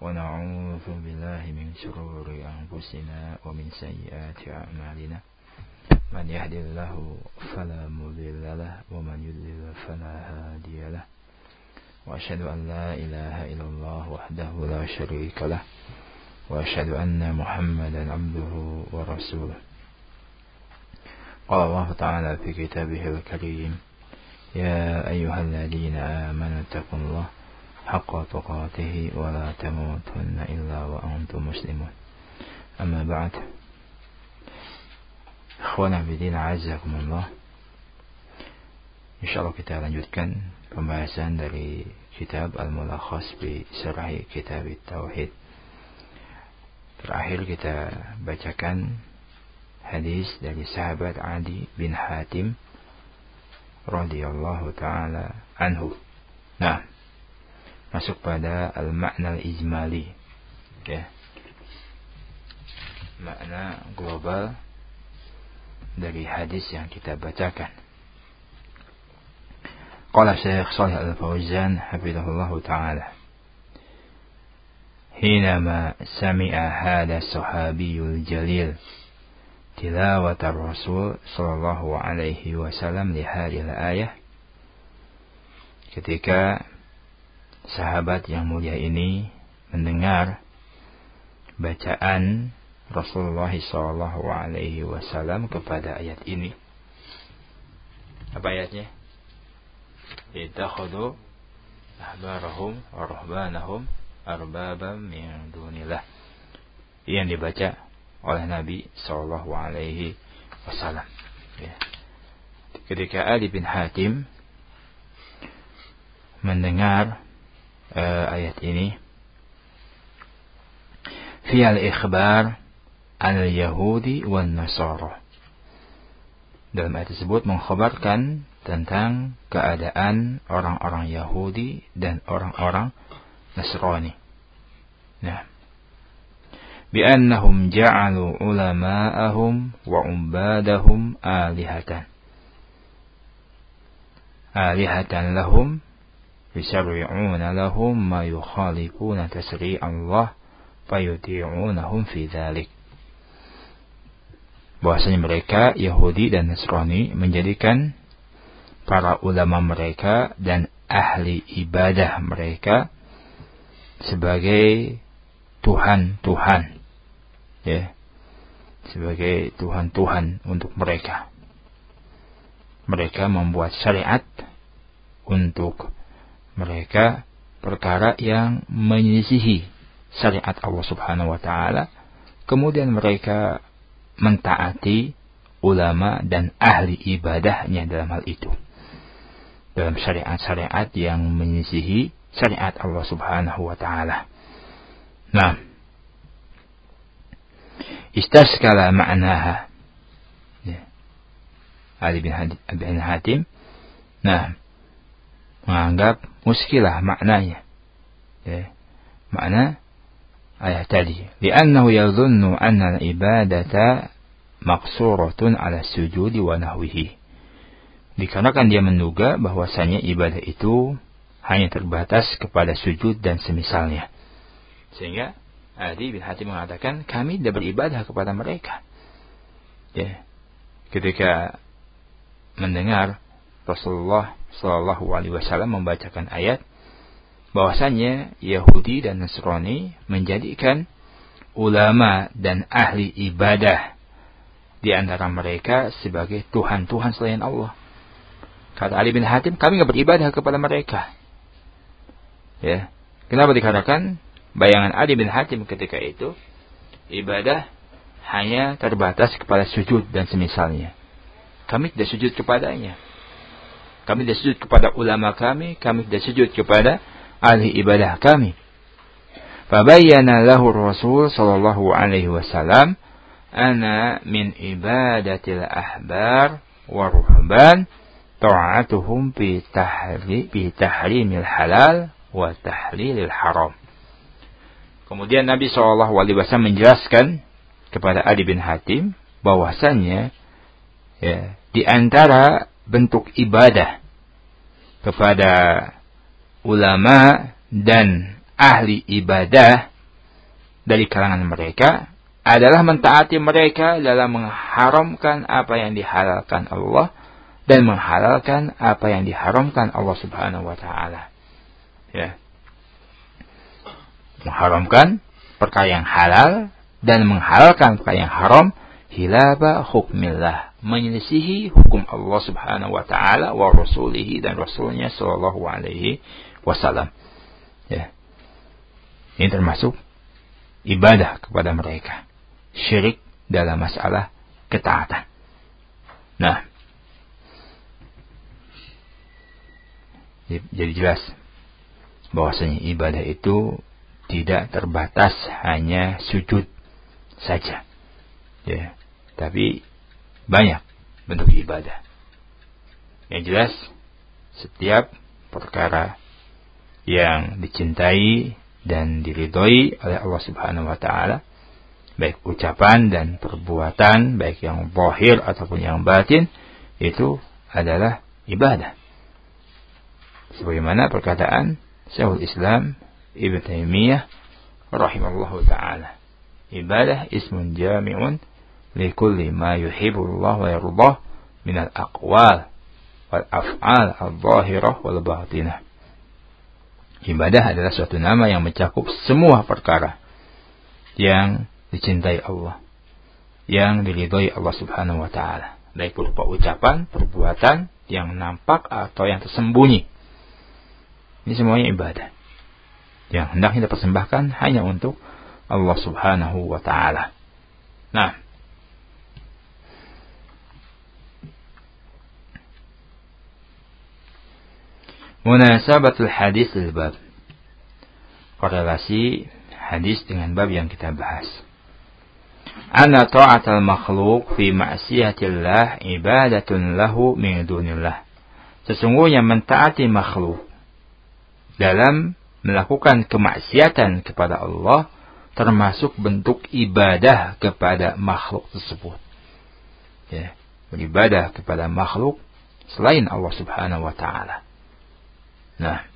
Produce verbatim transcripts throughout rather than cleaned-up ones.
ونعوذ بالله من شرور أنفسنا ومن سيئات أعمالنا من يهد الله فلا مضل له ومن يضلل فلا هادي له وأشهد أن لا إله إلا الله وحده لا شريك له وأشهد أن محمدا عبده ورسوله. قال الله تعالى في كتابه الكريم: يا أيها الذين آمنوا اتقوا الله حق تقاته ولا تموتن إلا وأنتم مسلمون. أما بعد، Ikhwana bidin azakumullah. Insyaallah kita lanjutkan pembahasan dari kitab Al-Mulakhas bi Syarhi Kitab Tauhid. Terakhir kita bacakan hadis dari sahabat Adi bin Hatim radhiyallahu taala anhu. Nah, masuk pada al-ma'na al-ijmali, ya. Makna global dari hadis yang kita bacakan. Qala Syekh Shalih Al-Fauzan hafizahullahu taala: "Hinama sami'a hada sahabiyul jalil tilawat ar-Rasul sallallahu alaihi wasallam li hadhihi al-ayah." Ketika sahabat yang mulia ini mendengar bacaan Rasulullah sallallahu alaihi wasallam kepada ayat ini. Apa ayatnya? Ittakhadhu ahbarahum wa ruhbanahum arbaban min dunillah. Yang dibaca oleh Nabi sallallahu alaihi wasallam. Ya. Ketika Ali bin Hatim mendengar uh, ayat ini, fi al-ikhbar al-Yahudi wan Nasara. Dalam ayat tersebut mengkhabarkan tentang keadaan orang-orang Yahudi dan orang-orang Nasrani. Nah, bi'annahum ja'alu ulama'ahum wa umbadahum alihatan. Alihatan lahum yusarri'una lahum ma yukhalifuna tasri' Allah fayuti'unahum fi dhalik. Bahwasanya mereka Yahudi dan Nasrani menjadikan para ulama mereka dan ahli ibadah mereka sebagai Tuhan-Tuhan, ya, sebagai Tuhan-Tuhan untuk mereka. Mereka membuat syariat untuk mereka perkara yang menyisihi syariat Allah Subhanahu wa taala, kemudian mereka mentaati ulama dan ahli ibadahnya dalam hal itu, dalam syariat-syariat yang menyisihi syariat Allah Subhanahu wa taala. Nah, istaskala ma'naha, ya. Ali bin Hatim, nah, menganggap muskilah maknanya, ya, makna ayat tadi. Li'annahu yadhunnu anna al-ibadata maqsuratun ala sujudi wa nahwihi. Dikarenakan dia menduga bahwasanya ibadah itu hanya terbatas kepada sujud dan semisalnya. Sehingga Adi bin Hatim mengatakan, kami tidak beribadah kepada mereka. Ya. Ketika mendengar Rasulullah sallallahu alaihi wasallam membacakan ayat bahwasanya Yahudi dan Nasrani menjadikan ulama dan ahli ibadah di antara mereka sebagai Tuhan-Tuhan selain Allah. Kata Ali bin Hatim, kami tidak beribadah kepada mereka. Ya. Kenapa dikatakan? Bayangan Ali bin Hatim ketika itu, ibadah hanya terbatas kepada sujud dan semisalnya. Kami tidak sujud kepadanya. Kami tidak sujud kepada ulama kami, kami tidak sujud kepada ahli ibadah kami. Fabayyana lahu Rasul sallallahu alaihi wasallam ana min ibadatil ahbar wa ruhban ta'atuhum bi tahri bi tahrimil halal wa tahlilil haram. Kemudian Nabi shallallahu alaihi wasallam menjelaskan kepada Adi bin Hatim bahwasannya, ya, di antara bentuk ibadah kepada ulama dan ahli ibadah dari kalangan mereka adalah mentaati mereka dalam mengharamkan apa yang dihalalkan Allah dan menghalalkan apa yang diharamkan Allah Subhanahu wa taala. Ya. Mengharamkan perkara yang halal dan menghalalkan perkara yang haram, hilaba hukmillah, menyelisihi hukum Allah Subhanahu wa taala wa rasulihi dan rasulnya sallallahu alaihi wasallam. Ya. Ini termasuk ibadah kepada mereka. Syirik dalam masalah ketaatan. Nah, jadi jelas bahwasanya ibadah itu tidak terbatas hanya sujud saja. Ya, tapi banyak bentuk ibadah. Yang jelas setiap perkara yang dicintai dan diridhoi oleh Allah Subhanahu wa taala, baik ucapan dan perbuatan, baik yang zahir ataupun yang batin, itu adalah ibadah. Sebagaimana perkataan Syekhul Islam Ibnu Taimiyah rahimahullahu taala, ibadah ismun jami'un li kulli ma yuhibbullah wa yardah min al-aqwal wal af'al al-zahirah wal batinah. Ibadah adalah suatu nama yang mencakup semua perkara yang dicintai Allah, yang diridhoi Allah Subhanahu wa taala, baik berupa ucapan, perbuatan yang nampak atau yang tersembunyi. Ini semuanya ibadah yang hendaknya dipersembahkan hanya untuk Allah Subhanahu wa taala. Nah, munasabatul hadis lil bab, korelasi hadis dengan bab yang kita bahas. Anna ta'atal makhluk fi ma'siyatillah ibadatun lahu min dunillah. Sesungguhnya mentaati makhluk dalam melakukan kemaksiatan kepada Allah termasuk bentuk ibadah kepada makhluk tersebut. Ya, beribadah kepada makhluk selain Allah Subhanahu wa taala. Nah,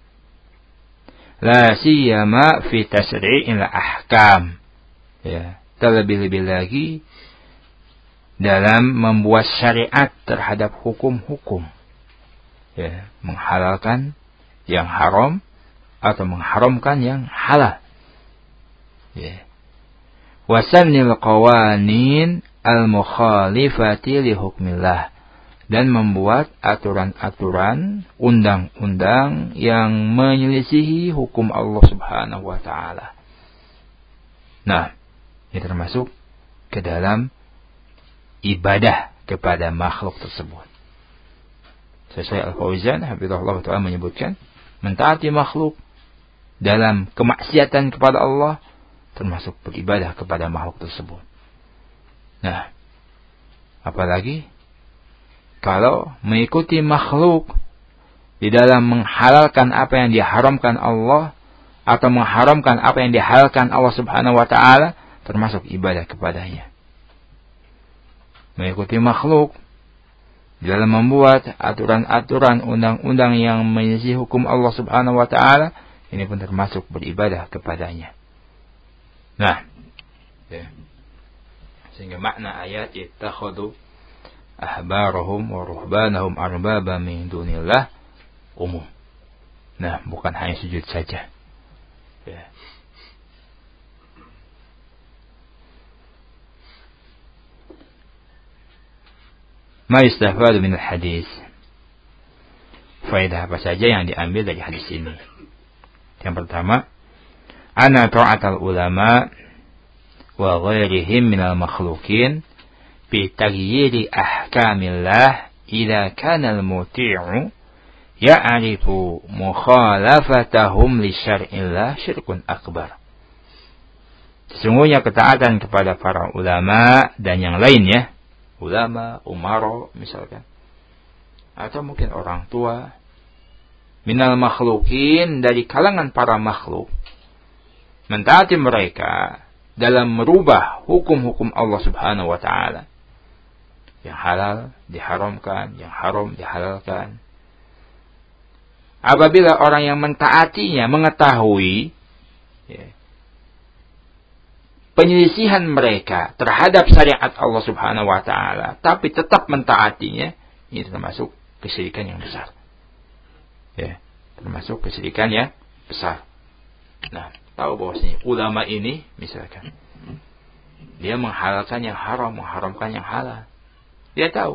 la siyama fi tasri'il ahkam. Ya, terlebih-lebih lagi dalam membuat syariat terhadap hukum-hukum. Ya, menghalalkan yang haram atau mengharamkan yang halal. Ya. Wasannil qawanin al-mukhalifati li hukmillah, dan membuat aturan-aturan, undang-undang yang menyelisihi hukum Allah Subhanahu wa taala. Nah, ini termasuk ke dalam ibadah kepada makhluk tersebut. Sesuai Al-Fauzan hafizahullah taala menyebutkan, mentaati makhluk dalam kemaksiatan kepada Allah termasuk beribadah kepada makhluk tersebut. Nah, apalagi kalau mengikuti makhluk di dalam menghalalkan apa yang diharamkan Allah atau mengharamkan apa yang dihalalkan Allah Subhanahu wa taala, termasuk ibadah kepadanya. Mengikuti makhluk di dalam membuat aturan-aturan, undang-undang yang menyelisihi hukum Allah Subhanahu wa taala, ini pun termasuk beribadah kepadanya. Nah, ya. Sehingga makna ayat ittakhadhu ahbarahum wa ruhbanahum arbaba min dunillah umum. Nah, bukan hanya sujud saja. Ya. Ma yustafadu min al-hadis. Faedah apa saja yang diambil dari hadis ini? Yang pertama, anna ta'atal ulama wa ghairihim minal makhlukin bi taghyiri ahkamillah idza kana al-muti'u ya'rifu mukhalafatahum li syar'illah syirkun akbar. Sesungguhnya ketaatan kepada para ulama dan yang lainnya, ulama, umaro misalkan, atau mungkin orang tua, minal makhlukin, dari kalangan para makhluk, mentaati mereka dalam merubah hukum-hukum Allah Subhanahu wa taala. Yang halal diharamkan, yang haram dihalalkan. Apabila orang yang mentaatinya mengetahui ya, penyelisihan mereka terhadap syariat Allah Subhanahu wa taala tapi tetap mentaatinya, ini termasuk kesyirikan yang besar. Ya, termasuk kesyirikan yang besar. Nah, tahu bahwasanya ulama ini misalkan dia menghalalkan yang haram, mengharamkan yang halal. Dia tahu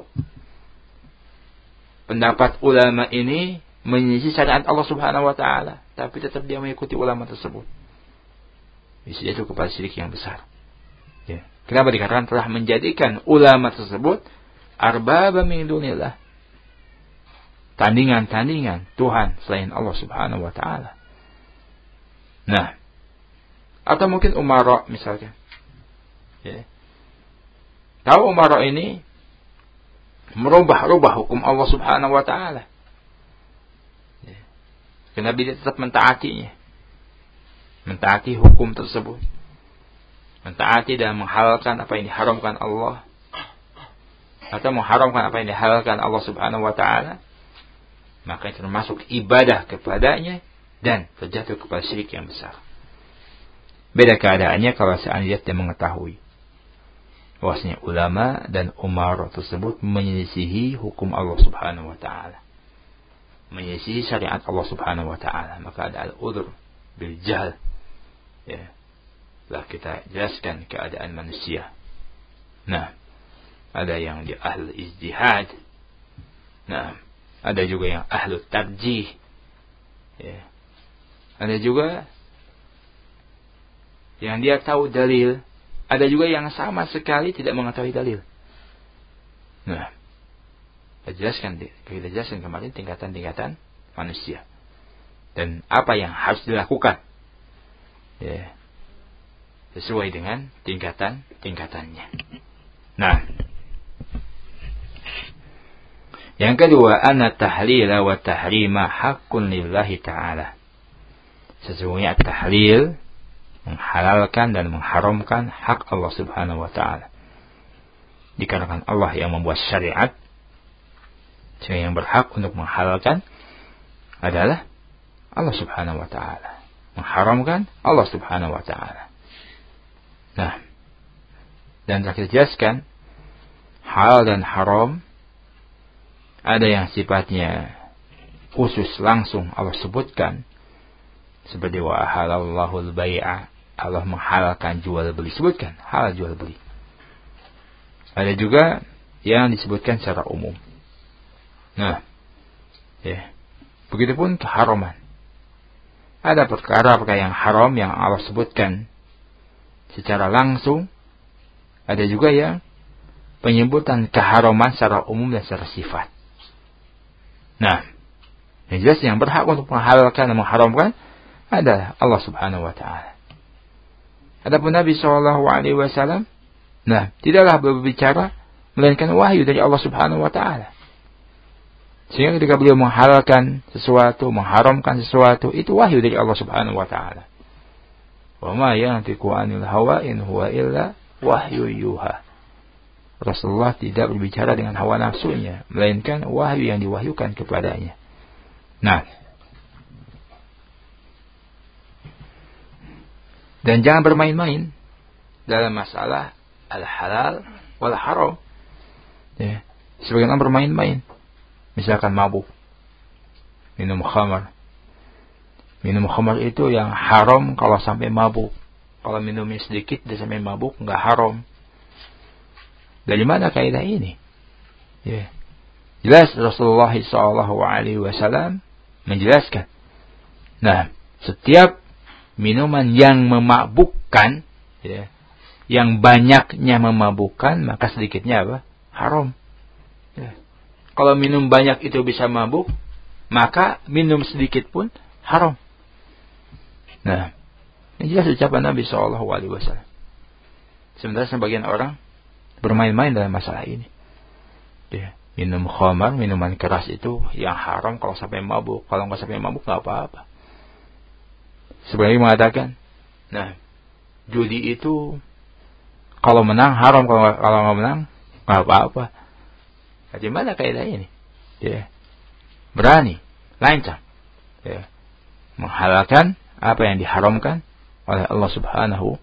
pendapat ulama ini menyelisih syariat Allah Subhanahu wa taala, tapi tetap dia mengikuti ulama tersebut. Bisa jatuh kepada syirik yang besar. Ya. Kenapa dikatakan telah menjadikan ulama tersebut arbaba min dunillah, tandingan-tandingan Tuhan selain Allah Subhanahu wa taala. Nah, atau mungkin umara misalkan. Ya. Tahu umara ini merubah-rubah hukum Allah Subhanahu wa taala. Ya. Kenapa dia tetap mentaatinya? Mentaati hukum tersebut, mentaati dan menghalalkan apa yang diharamkan Allah, atau mengharamkan apa yang dihalalkan Allah Subhanahu wa taala, maka itu termasuk ibadah kepadanya dan terjatuh kepada syirik yang besar. Beda keadaannya kalau seandainya dia mengetahui bahwasanya ulama dan umara tersebut menyelisihi hukum Allah Subhanahu wa taala, menyelisihi syariat Allah Subhanahu wa taala, maka ada al-udhr bil jahl. Ya, lah kita jelaskan keadaan manusia. Nah, ada yang dia ahli ijtihad. Nah, ada juga yang ahli tarjih. Ya. Ada juga yang dia tahu dalil. Ada juga yang sama sekali tidak mengetahui dalil. Nah, kita jelaskan, kita jelaskan kemarin tingkatan-tingkatan manusia dan apa yang harus dilakukan. Ya, sesuai dengan tingkatan-tingkatannya. Nah, yang kedua, anna tahlila wa tahrima haqqun lillahi ta'ala. Sesungguhnya tahlil, menghalalkan dan mengharamkan hak Allah Subhanahu wa ta'ala. Dikarenakan Allah yang membuat syariat, sehingga yang berhak untuk menghalalkan adalah Allah Subhanahu wa ta'ala, mengharamkan Allah Subhanahu wa ta'ala. Nah, dan telah kita jelaskan halal dan haram ada yang sifatnya khusus langsung Allah sebutkan, seperti wa halallahu al-bai'a, Allah menghalalkan jual beli, sebutkan halal jual beli. Ada juga yang disebutkan secara umum. Nah, ya, begitupun keharaman. Ada perkara-perkara yang haram yang Allah sebutkan secara langsung. Ada juga yang penyebutan keharaman secara umum dan secara sifat. Nah, yang jelas yang berhak untuk menghalalkan dan mengharamkan adalah Allah Subhanahu wa ta'ala. Adapun Nabi shallallahu alaihi wasallam, nah, tidaklah berbicara melainkan wahyu dari Allah Subhanahu wa ta'ala. Sehingga ketika beliau menghalalkan sesuatu, mengharamkan sesuatu, itu wahyu dari Allah Subhanahu wa ta'ala. Wa ma yantiqu 'anil hawa in huwa illa wahyu yuha. Rasulullah tidak berbicara dengan hawa nafsunya, melainkan wahyu yang diwahyukan kepadanya. Nah, dan jangan bermain-main dalam masalah al-halal wal haram. Ya, sebagian orang bermain-main. Misalkan mabuk, minum khamar. Minum khamar itu yang haram kalau sampai mabuk. Kalau minumnya sedikit dia sampai mabuk, enggak haram. Dari mana kaidah ini? Ya. Jelas Rasulullah shallallahu alaihi wasallam menjelaskan. Nah, setiap minuman yang memabukkan, ya, yang banyaknya memabukkan, maka sedikitnya apa? Haram. Ya. Kalau minum banyak itu bisa mabuk, maka minum sedikit pun haram. Nah, ini jelas ucapan Nabi shallallahu alaihi wasallam. Sementara sebagian orang bermain-main dalam masalah ini. Ya, minum khamar, minuman keras itu yang haram kalau sampai mabuk. Kalau nggak sampai mabuk nggak apa-apa. Sebenarnya mengatakan, nah, judi itu kalau menang haram, kalau kalau nggak menang nggak apa-apa. Dari mana kaidah ini? Ya, berani, lancang, ya, menghalalkan apa yang diharamkan oleh Allah Subhanahu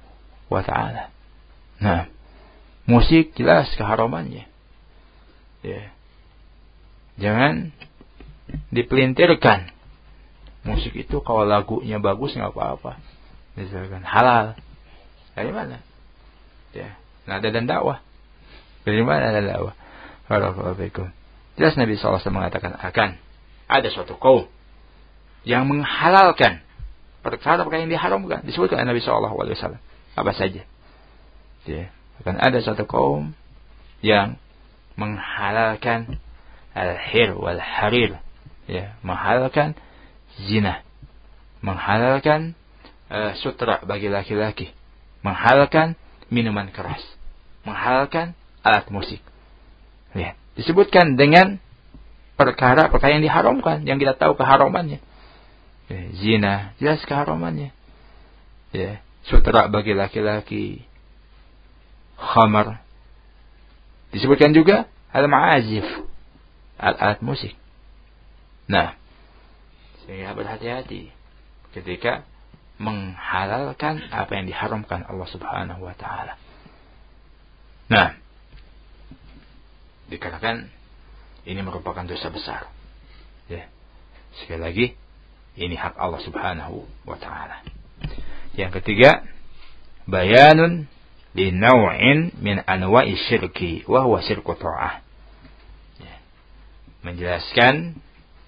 wa ta'ala. Nah, musik jelas keharamannya. Ya. Jangan dipelintirkan. Musik itu kalau lagunya bagus nggak apa-apa. Misalkan halal. Dari mana? Ya, nada dan dakwah. Dari mana ada dakwah? Barakallahu. Jelas Nabi shallallahu alaihi wasallam mengatakan akan ada suatu kaum yang menghalalkan perkara-perkara yang diharamkan. Disebutkan Nabi shallallahu alaihi wasallam. Apa saja? Ya, akan ada suatu kaum yang menghalalkan al-hir wal harir, ya, menghalalkan zina, menghalalkan uh, sutra bagi laki-laki, menghalalkan minuman keras, menghalalkan alat musik. Ya, disebutkan dengan perkara-perkara yang diharamkan, yang kita tahu keharamannya. Ya, zina, jelas keharamannya. Ya, sutra bagi laki-laki, khamar. Disebutkan juga al-ma'azif, alat-alat musik. Nah, sehingga berhati-hati ketika menghalalkan apa yang diharamkan Allah Subhanahu wa taala. Nah, dikatakan ini merupakan dosa besar. Ya. Sekali lagi, ini hak Allah Subhanahu wa taala. Yang ketiga, bayanun li naw'in min anwa'i syirki wa huwa syirku ta'ah. Ya. Menjelaskan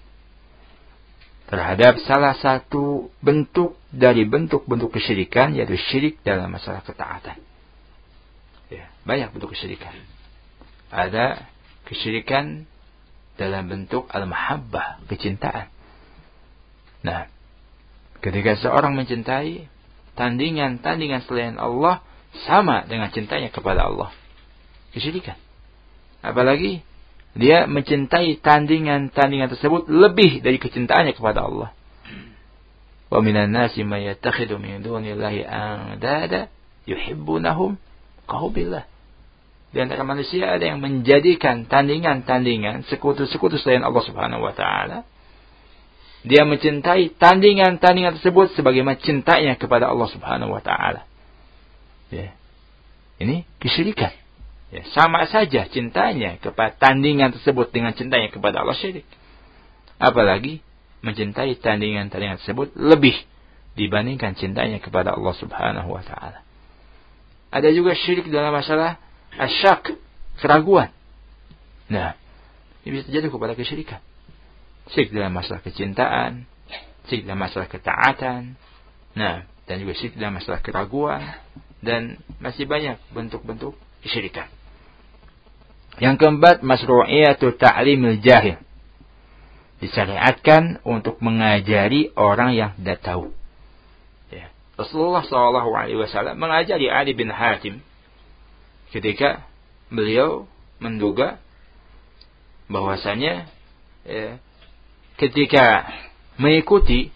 terhadap salah satu bentuk dari bentuk-bentuk kesyirikan, yaitu syirik dalam masalah ketaatan. Ya, banyak bentuk kesyirikan. Ada kesyirikan dalam bentuk al-mahabbah, kecintaan. Nah, ketika seorang mencintai tandingan-tandingan selain Allah sama dengan cintanya kepada Allah, kesyirikan. Apalagi dia mencintai tandingan-tandingan tersebut lebih dari kecintaannya kepada Allah. Wa minan nasi may yattakhidhu min dunillahi andada yuhibbunahum kahubbillah. Di antara manusia ada yang menjadikan tandingan-tandingan sekutu-sekutu selain Allah Subhanahu wa taala. Dia mencintai tandingan-tandingan tersebut sebagaimana cintanya kepada Allah Subhanahu wa taala. Ya. Ini kesyirikan. Ya, sama saja cintanya kepada tandingan tersebut dengan cintanya kepada Allah, syirik. Apalagi mencintai tandingan-tandingan tersebut lebih dibandingkan cintanya kepada Allah Subhanahu wa taala. Ada juga syirik dalam masalah asyak, keraguan. Nah, ini bisa jadi kepada kesyirikan. Syirik dalam masalah kecintaan, syirik dalam masalah ketaatan. Nah, dan juga syirik dalam masalah keraguan, dan masih banyak bentuk-bentuk kesyirikan. Yang keempat, masru'iyatu ta'limil jahil. Disyariatkan untuk mengajari orang yang tidak tahu. Ya. Rasulullah shallallahu alaihi wasallam mengajari Ali bin Hatim ketika beliau menduga bahwasanya ya, ketika mengikuti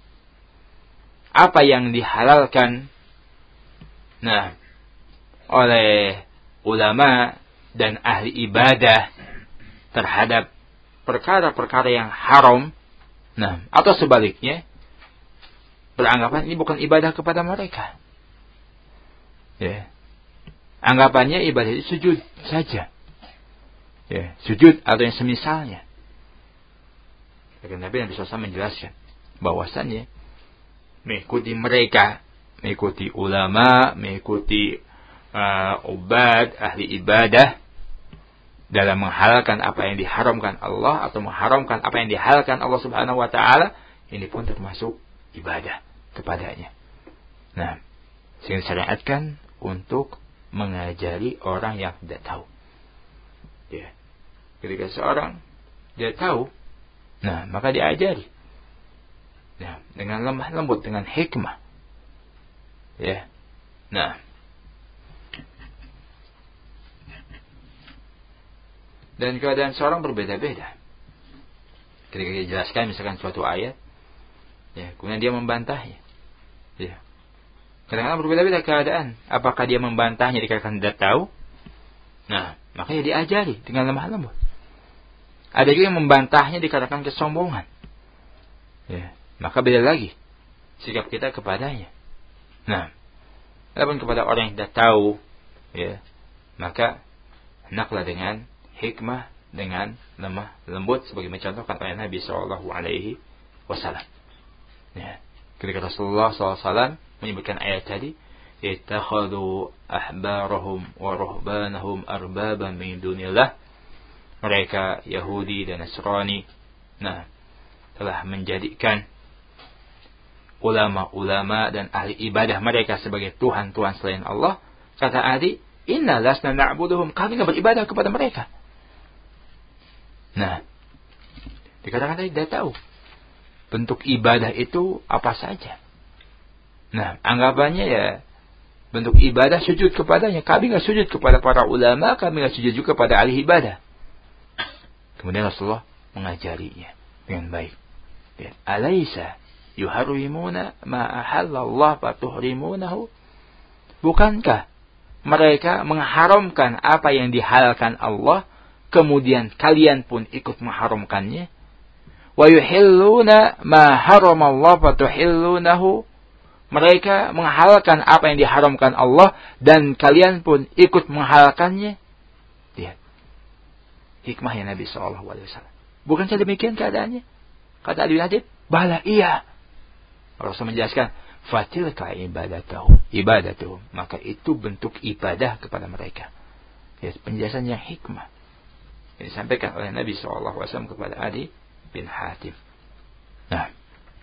apa yang dihalalkan nah oleh ulama dan ahli ibadah terhadap perkara-perkara yang haram, nah atau sebaliknya beranggapan ini bukan ibadah kepada mereka. Ya. Anggapannya ibadah itu sujud saja. Ya, sujud atau yang semisalnya. Karena Nabi Nabi shallallahu alaihi wasallam menjelaskan bahwasannya mengikuti mereka, mengikuti ulama, mengikuti uh, ubad, ahli ibadah dalam menghalalkan apa yang diharamkan Allah atau mengharamkan apa yang dihalalkan Allah Subhanahu wa taala, ini pun termasuk ibadah kepadanya. Nah, sehingga syariatkan untuk mengajari orang yang tidak tahu. Ya. Ketika seorang dia tahu, nah, maka diajari. Nah, dengan lemah lembut, dengan hikmah. Ya. Nah, dan keadaan seorang berbeda-beda. Ketika dia jelaskan misalkan suatu ayat, ya, kemudian dia membantahnya. Ya. Kadang-kadang berbeda-beda keadaan. Apakah dia membantahnya dikarenakan tidak tahu? Nah, makanya diajari dengan lemah lembut. Ada juga yang membantahnya dikarenakan kesombongan. Ya, maka beda lagi sikap kita kepadanya. Nah, Adapun kepada orang yang tidak tahu, ya, maka hendaklah dengan hikmah, dengan lemah lembut, sebagaimana contohkan oleh Nabi Shallallahu Alaihi Wasallam. Ya. Ketika Rasulullah Shallallahu Alaihi Wasallam menyebutkan ayat tadi, ittakhadhu ahbarahum wa ruhbanahum arbaban min dunillah, mereka Yahudi dan Nasrani, nah, telah menjadikan ulama-ulama dan ahli ibadah mereka sebagai Tuhan-Tuhan selain Allah. Kata Adi, inna lasna na'buduhum, kami tidak beribadah kepada mereka. Nah, dikatakan tadi tidak tahu bentuk ibadah itu apa saja. Nah, anggapannya ya bentuk ibadah sujud kepadanya. Kami tidak sujud kepada para ulama, kami tidak sujud juga kepada ahli ibadah. Kemudian Rasulullah mengajarinya dengan baik. Lihat, alaisa yuharrimuna ma ahallallah fatuhrimunahu. Bukankah mereka mengharamkan apa yang dihalalkan Allah, kemudian kalian pun ikut mengharamkannya? Wa yuhilluna ma haramallah fatuhillunahu. Mereka menghalalkan apa yang diharamkan Allah dan kalian pun ikut menghalalkannya. Lihat hikmahnya Nabi shallallahu alaihi wasallam. Bukankah demikian keadaannya? Kata Ali bin Hatim, bala iya. Rasul menjelaskan, fatilka ibadatuhum, ibadatuhum, maka itu bentuk ibadah kepada mereka. Ya, penjelasan yang hikmah yang disampaikan oleh Nabi shallallahu alaihi wasallam kepada Ali bin Hatim. Nah,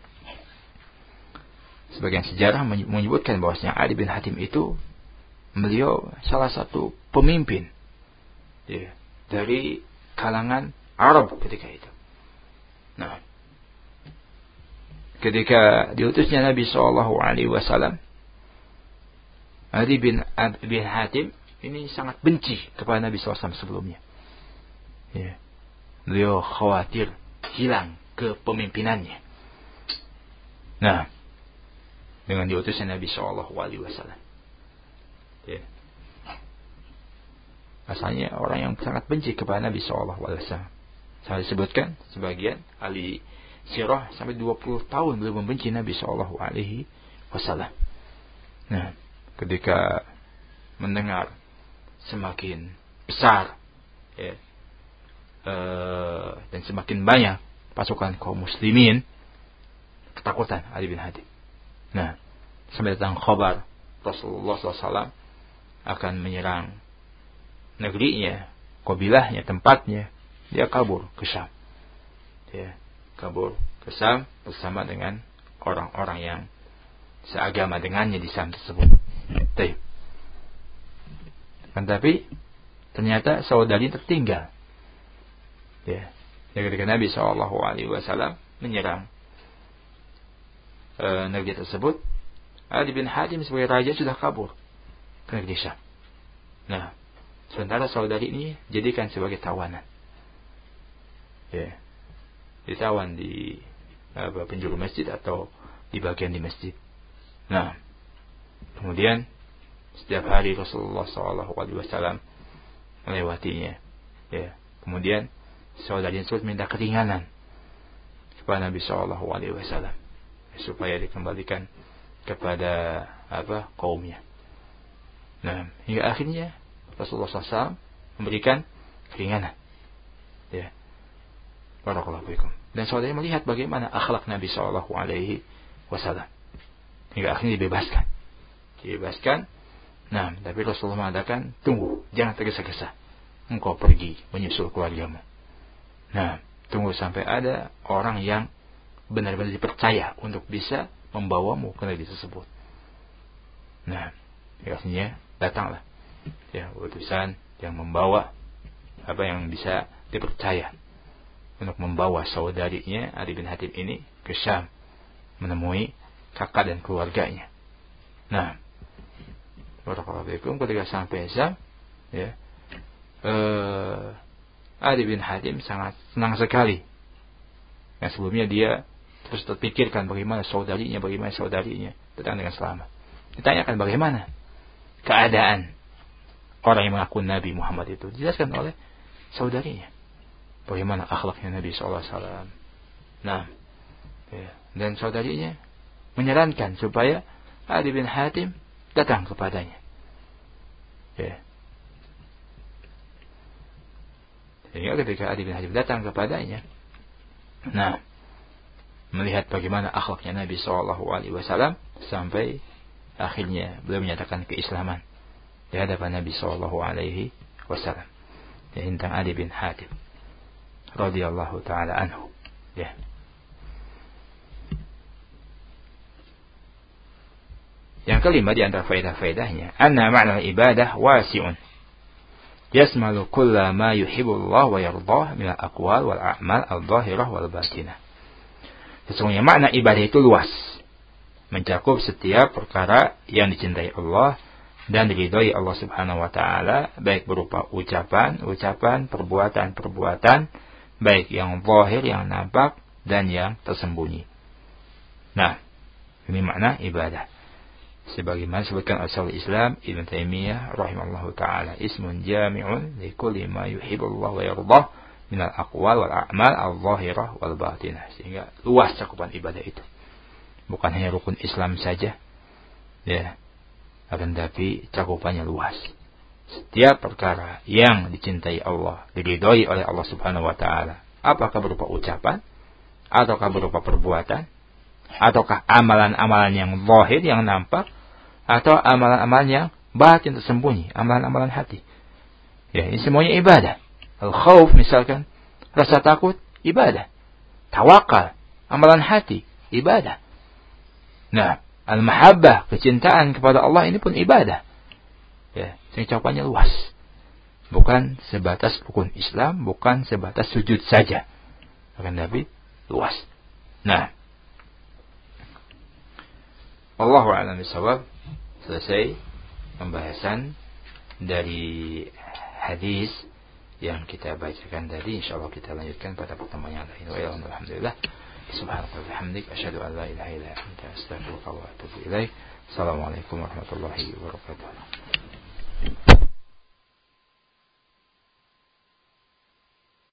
sebagian sejarah menyebutkan bahwasanya Ali bin Hatim itu beliau salah satu pemimpin, ya, dari kalangan Arab ketika itu. Nah, ketika diutusnya Nabi shallallahu alaihi wasallam, Ali bin, bin Hatim ini sangat benci kepada Nabi shallallahu alaihi wasallam sebelumnya. Ya. Beliau khawatir hilang kepemimpinannya. Nah, dengan diutusnya Nabi shallallahu alaihi wasallam, ya, asalnya orang yang sangat benci kepada Nabi shallallahu alaihi wasallam. Saya disebutkan sebagian ahli sirah sampai dua puluh tahun beliau membenci Nabi shallallahu alaihi wasallam. Nah, ketika mendengar semakin besar, ya, uh, dan semakin banyak pasukan kaum muslimin, ketakutan Ali bin Hatim. Nah, sampai datang khabar Rasulullah shallallahu alaihi wasallam akan menyerang negerinya, kabilahnya, tempatnya, dia kabur ke Syam. Ya, kabur ke Syam bersama dengan orang-orang yang seagama dengannya di Syam tersebut. Tetapi ternyata saudari tertinggal. Ya, ketika Nabi shallallahu alaihi wasallam menyerang e, negeri tersebut, Ali bin Hatim sebagai raja sudah kabur ke negeri Syam. Nah, sementara saudari ini jadikan sebagai tawanan. Ya, ditawan di apa, penjuru masjid atau di bagian di masjid. Nah, kemudian setiap hari Rasulullah shallallahu alaihi wasallam melewatinya. Ya, kemudian saudari tersebut minta keringanan kepada Nabi shallallahu alaihi wasallam supaya dikembalikan kepada apa kaumnya. Nah, hingga akhirnya Rasulullah shallallahu alaihi wasallam memberikan keringanan. Ya. Barakallahu fikum. Dan saudara melihat bagaimana akhlak Nabi shallallahu alaihi wasallam hingga akhirnya dibebaskan. Dibebaskan. Nah, tapi Rasulullah mengatakan, tunggu, jangan tergesa-gesa. Engkau pergi menyusul keluargamu. Nah, tunggu sampai ada orang yang benar-benar dipercaya untuk bisa membawamu ke negeri tersebut. Nah, akhirnya datanglah, ya, utusan yang membawa apa yang bisa dipercaya untuk membawa saudarinya Ali bin Hatim ini ke Syam menemui kakak dan keluarganya. Nah, barakallahu fikum, ketika sampai Syam, ya, eh, Ali bin Hatim sangat senang sekali. Yang sebelumnya dia terus terpikirkan bagaimana saudarinya, bagaimana saudarinya datang dengan selamat. Ditanyakan bagaimana keadaan orang yang mengaku Nabi Muhammad itu, dijelaskan oleh saudarinya bagaimana akhlaknya Nabi shallallahu alaihi wasallam. Nah, ya, dan saudarinya menyarankan supaya Ali bin Hatim datang kepadanya. Ya. Sehingga ketika Adi bin Hatim datang kepadanya, nah, melihat bagaimana akhlaknya Nabi shallallahu alaihi wasallam sampai akhirnya beliau menyatakan keislaman di hadapan Nabi shallallahu alaihi wasallam. Ya, tentang Adi bin Hatim radhiyallahu taala anhu. Ya. Yang kelima di antara faedah-faedahnya, anna ma'na ibadah wasi'un yasmalu kulla ma yuhibbullah wa yardah min al-aqwal wal a'mal al-zahirah wal batinah. Sesungguhnya makna ibadah itu luas, mencakup setiap perkara yang dicintai Allah dan diridhai Allah Subhanahu wa taala, baik berupa ucapan-ucapan, perbuatan-perbuatan, baik yang zahir, yang nampak, dan yang tersembunyi. Nah, ini makna ibadah. Sebagaimana disebutkan Syekhul Islam Ibnu Taimiyah rahimallahu taala, ismun jami'un li kulli ma yuhibbullah wa yardah min al-aqwal wal a'mal al-zahirah wal batinah. Sehingga luas cakupan ibadah itu. Bukan hanya rukun Islam saja. Ya. Akan tapi cakupannya luas. Setiap perkara yang dicintai Allah, diridhai oleh Allah Subhanahu wa taala, apakah berupa ucapan ataukah berupa perbuatan, ataukah amalan-amalan yang zahir, yang nampak, atau amalan-amalan yang batin, tersembunyi, amalan-amalan hati. Ya, ini semuanya ibadah. Al-khauf misalkan, rasa takut, ibadah. Tawakal, amalan hati, ibadah. Nah, al-mahabbah, kecintaan kepada Allah, ini pun ibadah. Ya, cakupannya luas. Bukan sebatas rukun Islam, bukan sebatas sujud saja. Akan tapi luas. Nah, Wallahu a'lam bishawab. Selesai pembahasan dari hadis yang kita bacakan tadi. Insyaallah kita lanjutkan pada pertemuan yang lain. Wa alhamdulillah. Subhanallah wa bihamdik asyhadu an la ilaha illa anta astaghfiruka wa atubu ilaik. Assalamualaikum warahmatullahi wabarakatuh.